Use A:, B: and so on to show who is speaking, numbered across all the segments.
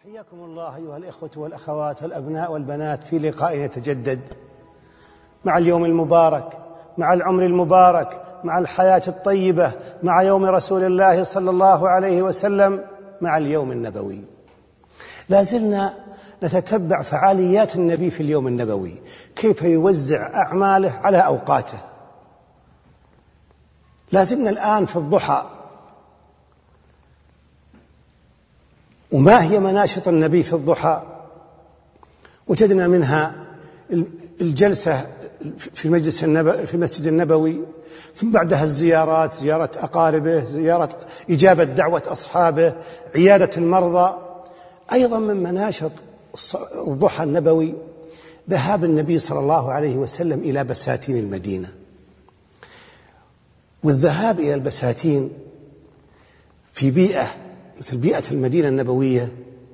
A: حياكم الله أيها الإخوة والأخوات والأبناء والبنات في لقاء يتجدد مع اليوم المبارك، مع العمر المبارك، مع الحياة الطيبة، مع يوم رسول الله صلى الله عليه وسلم، مع اليوم النبوي. لازلنا نتتبع فعاليات النبي في اليوم النبوي، كيف يوزع أعماله على أوقاته. لازلنا الآن في الضحى، وما هي مناشط النبي في الضحى؟ وجدنا منها الجلسة في المسجد النبوي، ثم بعدها الزيارات، زيارة أقاربه، زيارة إجابة دعوة أصحابه، عيادة المرضى. أيضا من مناشط الضحى النبوي ذهاب النبي صلى الله عليه وسلم إلى بساتين المدينة. والذهاب إلى البساتين في بيئة مثل بيئة المدينة النبوية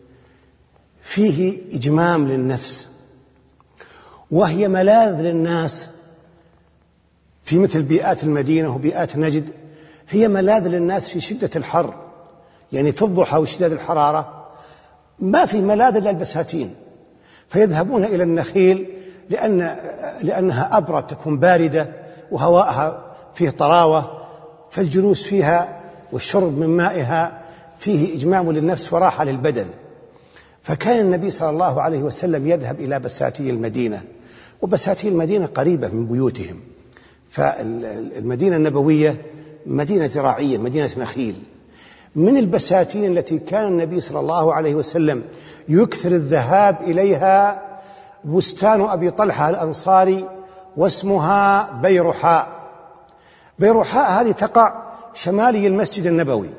A: فيه إجمام للنفس، وهي ملاذ للناس. في مثل بيئات المدينة وبيئات نجد هي ملاذ للناس في شدة الحر، يعني في الضحى وشدة الحرارة ما في ملاذ إلا البساتين، فيذهبون إلى النخيل لأنها أبرد، تكون باردة وهواءها فيه طراوة، فالجلوس فيها والشرب من مائها فيه إجمام للنفس وراحة للبدن. فكان النبي صلى الله عليه وسلم يذهب إلى بساتين المدينة، وبساتين المدينة قريبة من بيوتهم. فالمدينة النبوية مدينة زراعية، مدينة نخيل. من البساتين التي كان النبي صلى الله عليه وسلم يكثر الذهاب إليها بستان أبي طلحة الأنصاري، واسمها بيرحاء. بيرحاء هذه تقع شمالي المسجد النبوي،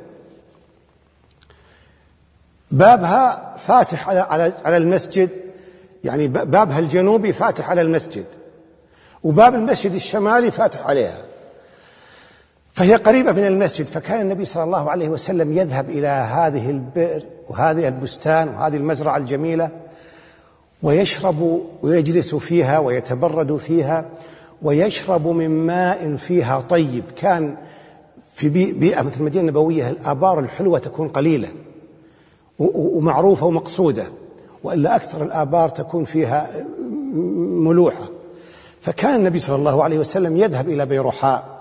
A: بابها فاتح على المسجد، يعني بابها الجنوبي فاتح على المسجد، وباب المسجد الشمالي فاتح عليها، فهي قريبة من المسجد. فكان النبي صلى الله عليه وسلم يذهب إلى هذه البئر وهذه البستان وهذه المزرعة الجميلة، ويشرب ويجلس فيها ويتبرد فيها ويشرب من ماء فيها طيب. كان في بيئة مثل المدينة النبوية الآبار الحلوة تكون قليلة ومعروفة ومقصودة، وإلا أكثر الآبار تكون فيها ملوحة. فكان النبي صلى الله عليه وسلم يذهب إلى بيرحاء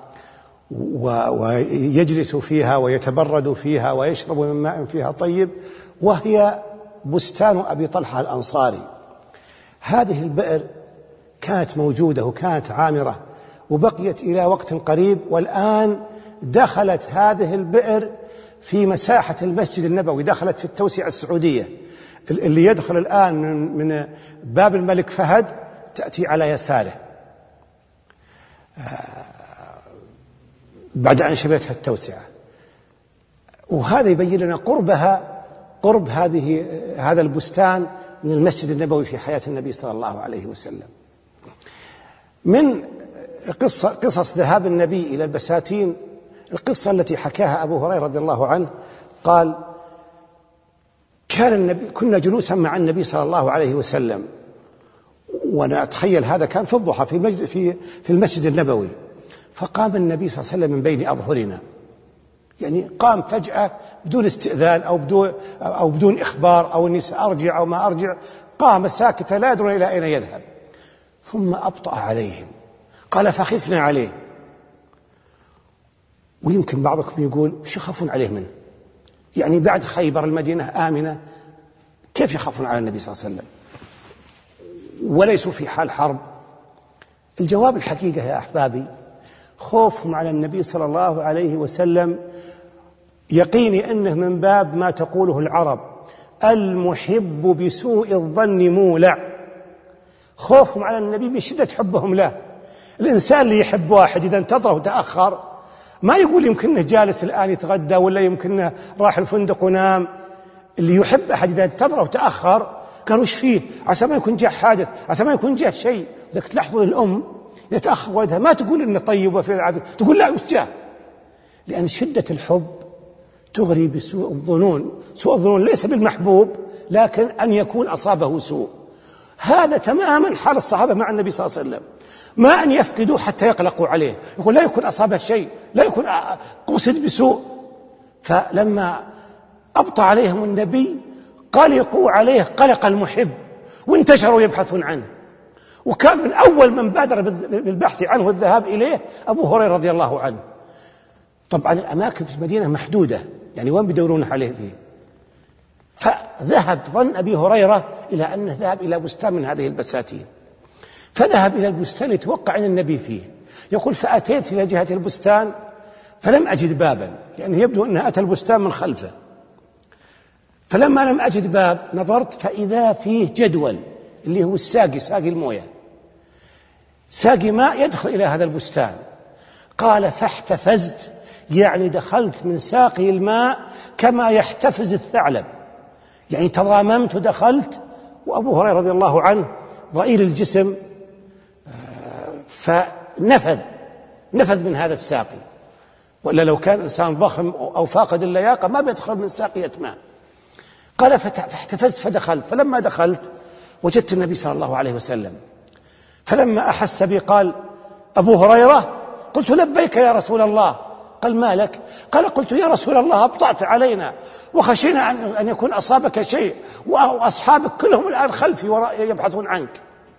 A: ويجلس فيها ويتبرد فيها ويشرب من ماء فيها طيب، وهي بستان أبي طلحة الأنصاري. هذه البئر كانت موجودة وكانت عامرة وبقيت إلى وقت قريب، والآن دخلت هذه البئر في مساحة المسجد النبوي، دخلت في التوسعة السعودية. اللي يدخل الآن من باب الملك فهد تأتي على يساره بعد أن شبهتها التوسعة، وهذا يبين لنا قرب هذا البستان من المسجد النبوي في حياة النبي صلى الله عليه وسلم. من قصص ذهاب النبي إلى البساتين القصة التي حكاها أبو هريرة رضي الله عنه، قال: كنا جلوسا مع النبي صلى الله عليه وسلم، وأنا أتخيل هذا كان في الضحى في المسجد النبوي، فقام النبي صلى الله عليه وسلم من بين أظهرنا، يعني قام فجأة بدون استئذان أو بدون إخبار أو أني سأرجع أو ما أرجع، قام ساكتا لا يدرون إلى أين يذهب، ثم أبطأ عليهم، قال: فخفنا عليه. ويمكن بعضكم يقول: وش يخافون عليه منه؟ يعني بعد خيبر المدينة آمنة، كيف يخافون على النبي صلى الله عليه وسلم وليسوا في حال حرب؟ الجواب الحقيقة يا أحبابي، خوفهم على النبي صلى الله عليه وسلم يقيني أنه من باب ما تقوله العرب: المحب بسوء الظن مولع. خوفهم على النبي من شدة حبهم له. الإنسان اللي يحب واحد إذا انتظره وتأخر ما يقول يمكنه جالس الآن يتغدى ولا يمكنه راح الفندق ونام. اللي يحب أحد إذا انتظره وتأخر قال: وش فيه؟ عسى ما يكون جاء حادث، عسى ما يكون جاء شيء. ذاك تلاحظوا الأم يتأخر ولدها ما تقول إنه طيب وفي العافية، تقول: لا وش جاء؟ لأن شدة الحب تغري بسوء الظنون. سوء الظنون ليس بالمحبوب، لكن أن يكون أصابه سوء. هذا تماما حال الصحابة مع النبي صلى الله عليه وسلم، ما أن يفقدوا حتى يقلقوا عليه، يقول لا يكون أصابه شيء، لا يكون قصد بسوء. فلما أبطأ عليهم النبي قلقوا عليه قلق المحب وانتشروا يبحثون عنه، وكان من أول من بادر بالبحث عنه والذهاب إليه أبو هريرة رضي الله عنه. طبعا الأماكن في المدينة محدودة، يعني وين بيدورون عليه فيه؟ فذهب ظن أبي هريرة إلى أنه ذهب إلى بستان من هذه البساتين، فذهب إلى البستان يتوقع أن النبي فيه. يقول فأتيت إلى جهة البستان فلم أجد بابا، لأنه يبدو أنه أتى البستان من خلفه. فلما لم أجد باب نظرت فإذا فيه جدول، اللي هو ساقي المويه، ساقي ماء يدخل إلى هذا البستان. قال فاحتفزت، يعني دخلت من ساقي الماء كما يحتفز الثعلب، يعني تضاممت ودخلت. وأبو هريرة رضي الله عنه ضئيل الجسم، فنفذ من هذا الساقي، ولا لو كان إنسان ضخم أو فاقد اللياقة ما بيدخل من ساقية ماء. قال فاحتفزت فدخلت، فلما دخلت وجدت النبي صلى الله عليه وسلم، فلما أحس بي قال أبو هريرة، قلت لبيك يا رسول الله. قال ما لك؟ قال قلت يا رسول الله أبطأت علينا وخشينا أن يكون أصابك شيء، وأصحابك كلهم الآن خلفي ورائي يبحثون عنك.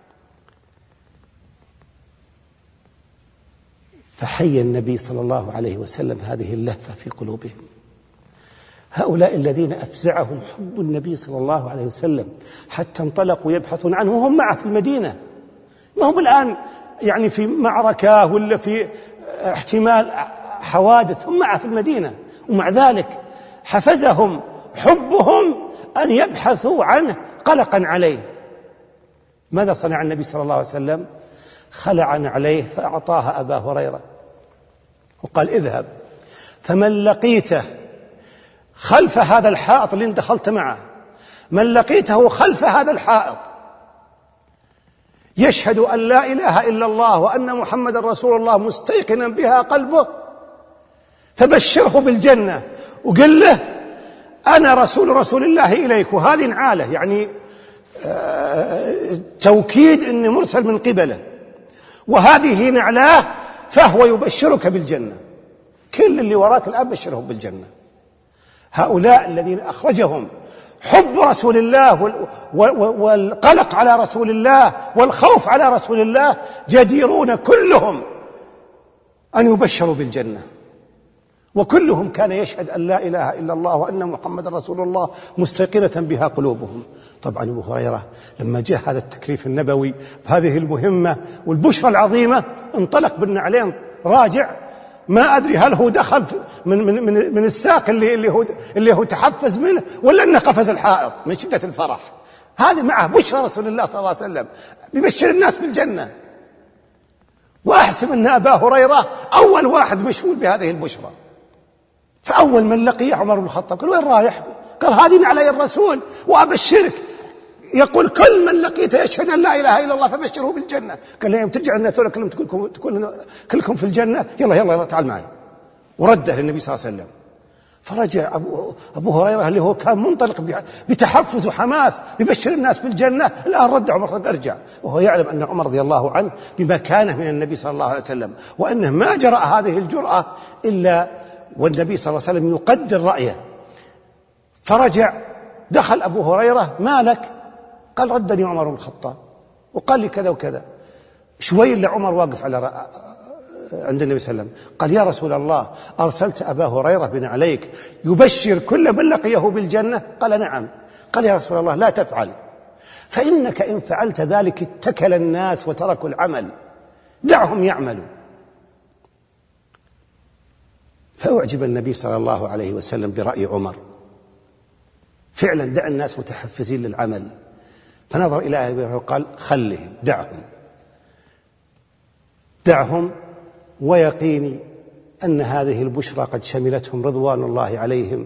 A: فحي النبي صلى الله عليه وسلم هذه اللهفة في قلوبهم، هؤلاء الذين أفزعهم حب النبي صلى الله عليه وسلم حتى انطلقوا يبحثون عنه وهم معه في المدينة، ما هم الآن يعني في معركة ولا في احتمال حوادث، هم معه في المدينة، ومع ذلك حفزهم حبهم أن يبحثوا عنه قلقا عليه. ماذا صنع النبي صلى الله عليه وسلم؟ خلع عليه فأعطاها أبا هريرة وقال اذهب فمن لقيته خلف هذا الحائط اللي دخلت معه، من لقيته خلف هذا الحائط يشهد أن لا إله إلا الله وأن محمد رسول الله مستيقنا بها قلبه، فبشره بالجنة وقل له أنا رسول الله إليك. وهذه نعاله، يعني توكيد أني مرسل من قبله، وهذه نعلاه، فهو يبشرك بالجنة. كل اللي وراك الآن بشرهم بالجنة. هؤلاء الذين أخرجهم حب رسول الله والقلق على رسول الله والخوف على رسول الله جديرون كلهم أن يبشروا بالجنة، وكلهم كان يشهد أن لا إله إلا الله وأن محمد رسول الله مستيقنة بها قلوبهم. طبعا أبو هريرة لما جاء هذا التكليف النبوي بهذه المهمة والبشرى العظيمة انطلق بالنعلين راجع، ما أدري هل هو دخل من الساق اللي هو تحفز منه، ولا أنه قفز الحائط من شدة الفرح. هذه معه بشرى رسول الله صلى الله عليه وسلم، بيبشر الناس بالجنة. وأحسب أن أبا هريرة أول واحد مشهود بهذه البشرى. فأول من لقيه عمر بن الخطاب قال وين رايح؟ قال هذه علي الرسول وأبشرك، يقول كل من لقيته يشهد أن لا إله إلا الله فبشره بالجنة. قال لهم ترجع الناس كلهم كلكم في الجنة، يلا تعال معي. ورده للنبي صلى الله عليه وسلم. فرجع أبو هريرة اللي هو كان منطلق بتحفز وحماس يبشر الناس بالجنة، الآن رد عمر قد أرجع، وهو يعلم أن عمر رضي الله عنه بمكانه من النبي صلى الله عليه وسلم، وأنه ما جرأ هذه الجرأة إلا والنبي صلى الله عليه وسلم يقدر رأيه. فرجع دخل أبو هريرة ما لك؟ قال ردني عمر بن الخطاب وقال لي كذا وكذا. شوي إلا عمر واقف عند النبي صلى الله عليه وسلم قال يا رسول الله أرسلت أبا هريرة بن عليك يبشر كل من لقيه بالجنة؟ قال نعم. قال يا رسول الله لا تفعل، فإنك إن فعلت ذلك اتكل الناس وتركوا العمل، دعهم يعملوا. فأعجب النبي صلى الله عليه وسلم برأي عمر، فعلا دع الناس متحفزين للعمل. فنظر إلى أبي هريرة وقال خلهم، دعهم ويقيني أن هذه البشرى قد شملتهم رضوان الله عليهم،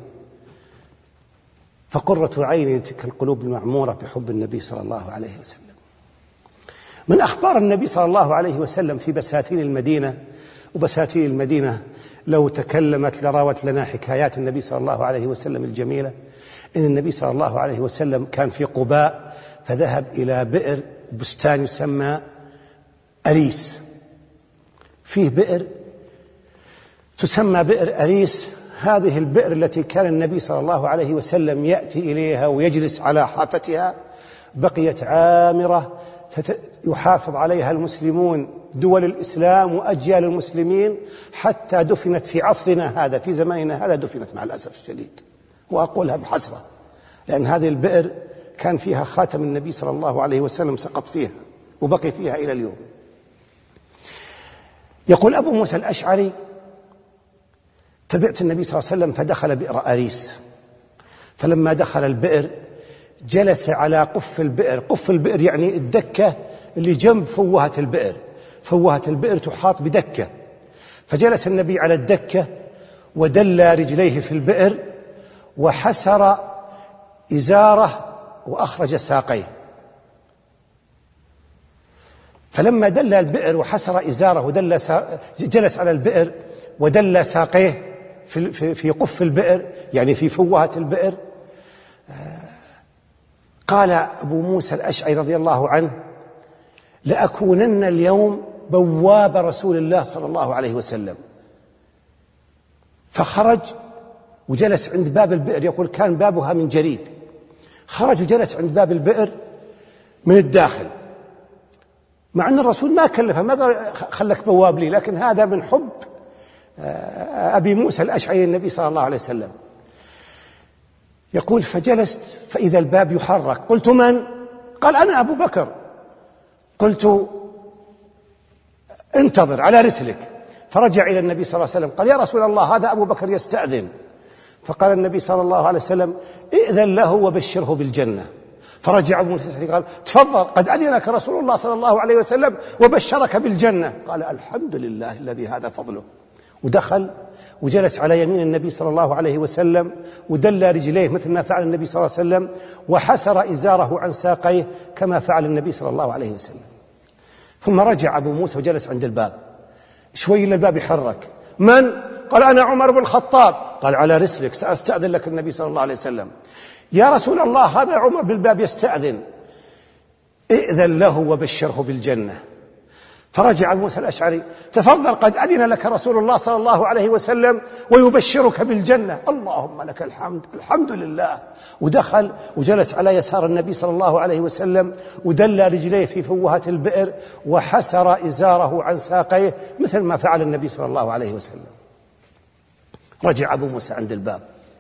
A: فقرة عيني تلك القلوب المعمورة بحب النبي صلى الله عليه وسلم. من أخبار النبي صلى الله عليه وسلم في بساتين المدينة، وبساتين المدينة لو تكلمت لراوت لنا حكايات النبي صلى الله عليه وسلم الجميلة. إن النبي صلى الله عليه وسلم كان في قباء، فذهب إلى بئر بستان يسمى أريس، فيه بئر تسمى بئر أريس. هذه البئر التي كان النبي صلى الله عليه وسلم يأتي إليها ويجلس على حافتها بقيت عامرة يحافظ عليها المسلمون، دول الإسلام وأجيال المسلمين، حتى دفنت في عصرنا هذا، في زماننا هذا دفنت مع الأسف الشديد. وأقولها بحسرة، لأن هذه البئر كان فيها خاتم النبي صلى الله عليه وسلم سقط فيها وبقي فيها إلى اليوم. يقول أبو موسى الأشعري: تبعت النبي صلى الله عليه وسلم فدخل بئر أريس، فلما دخل البئر جلس على قف البئر. قف البئر يعني الدكة اللي جنب فوهة البئر، فوهة البئر تحاط بدكة، فجلس النبي على الدكة ودلى رجليه في البئر وحسر إزاره وأخرج ساقيه. فلما دلى البئر وحسر إزاره جلس على البئر ودلى ساقيه في قف البئر، يعني في فوهة البئر. قال أبو موسى الأشعري رضي الله عنه: لأكونن اليوم بواب رسول الله صلى الله عليه وسلم. فخرج وجلس عند باب البئر، يقول كان بابها من جريد، خرج وجلس عند باب البئر من الداخل، مع أن الرسول ما كلفه، ما قال خلك بواب لي، لكن هذا من حب أبي موسى الأشعري النبي صلى الله عليه وسلم. يقول: فجلست فإذا الباب يحرك، قلت: من؟ قال: أنا أبو بكر. قلت: انتظر على رسلك. فرجع إلى النبي صلى الله عليه وسلم قال: يا رسول الله، هذا أبو بكر يستأذن. فقال النبي صلى الله عليه وسلم: ائذن له وبشره بالجنة. فرجع أبو موسى قال: تفضل، قد أذنك رسول الله صلى الله عليه وسلم وبشرك بالجنة. قال: الحمد لله الذي هذا فضله. ودخل وجلس على يمين النبي صلى الله عليه وسلم ودلى رجليه مثل ما فعل النبي صلى الله عليه وسلم، وحسر إزاره عن ساقيه كما فعل النبي صلى الله عليه وسلم. ثم رجع أبو موسى وجلس عند الباب، شوي إلى الباب يحرك. من؟ قال: أنا عمر بن الخطاب. قال: على رسلك، سأستأذن لك النبي صلى الله عليه وسلم. يا رسول الله، هذا عمر بالباب يستأذن، ائذن له وبشره بالجنة. فرجع موسى الأشعري: تفضل، قد أذن لك رسول الله صلى الله عليه وسلم ويبشرك بالجنة. اللهم لك الحمد، الحمد لله. ودخل وجلس على يسار النبي صلى الله عليه وسلم ودلى رجليه في فوهة البئر وحسر إزاره عن ساقيه مثل ما فعل النبي صلى الله عليه وسلم. رجع أبو موسى عند الباب،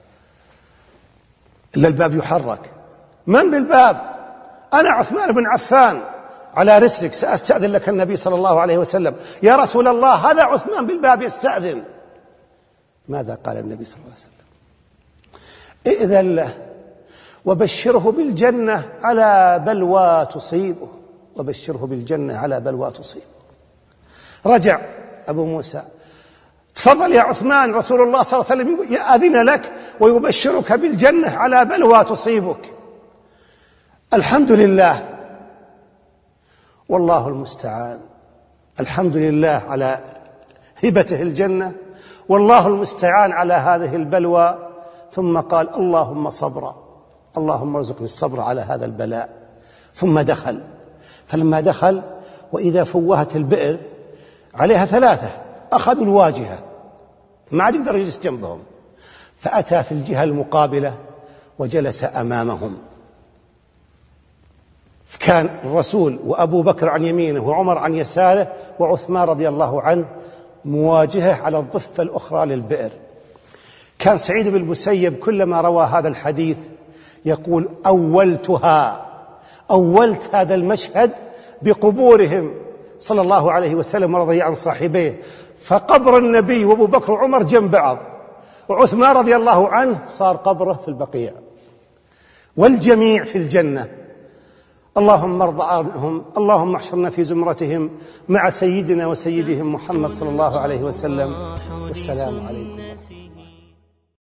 A: إلا الباب يحرك. من بالباب؟ أنا عثمان بن عفان. على رسلك، سأستأذن لك النبي صلى الله عليه وسلم. يا رسول الله، هذا عثمان بالباب يستأذن. ماذا قال النبي صلى الله عليه وسلم؟ ائذن له وبشره بالجنة على بلوى تصيبه، وبشره بالجنة على بلوى تصيبه. رجع أبو موسى: تفضل يا عثمان، رسول الله صلى الله عليه وسلم يأذن لك ويبشرك بالجنة على بلوى تصيبك. الحمد لله، والله المستعان. الحمد لله على هبته الجنة، والله المستعان على هذه البلوى. ثم قال: اللهم صبرا، اللهم ارزقني الصبر على هذا البلاء. ثم دخل، فلما دخل وإذا فوهة البئر عليها 3 أخذوا الواجهة، ما عاد يقدر يجلس جنبهم، فأتى في الجهة المقابلة وجلس أمامهم. كان الرسول وأبو بكر عن يمينه وعمر عن يساره وعثمان رضي الله عنه مواجهة على الضفة الأخرى للبئر. كان سعيد بن المسيب كلما روى هذا الحديث يقول: أولت هذا المشهد بقبورهم صلى الله عليه وسلم ورضي عن صاحبيه، فقبر النبي وأبو بكر وعمر جنب بعض، وعثمان رضي الله عنه صار قبره في البقيع، والجميع في الجنة. اللهم ارض عنهم، اللهم احشرنا في زمرتهم مع سيدنا وسيدهم محمد صلى الله عليه وسلم. والسلام عليكم.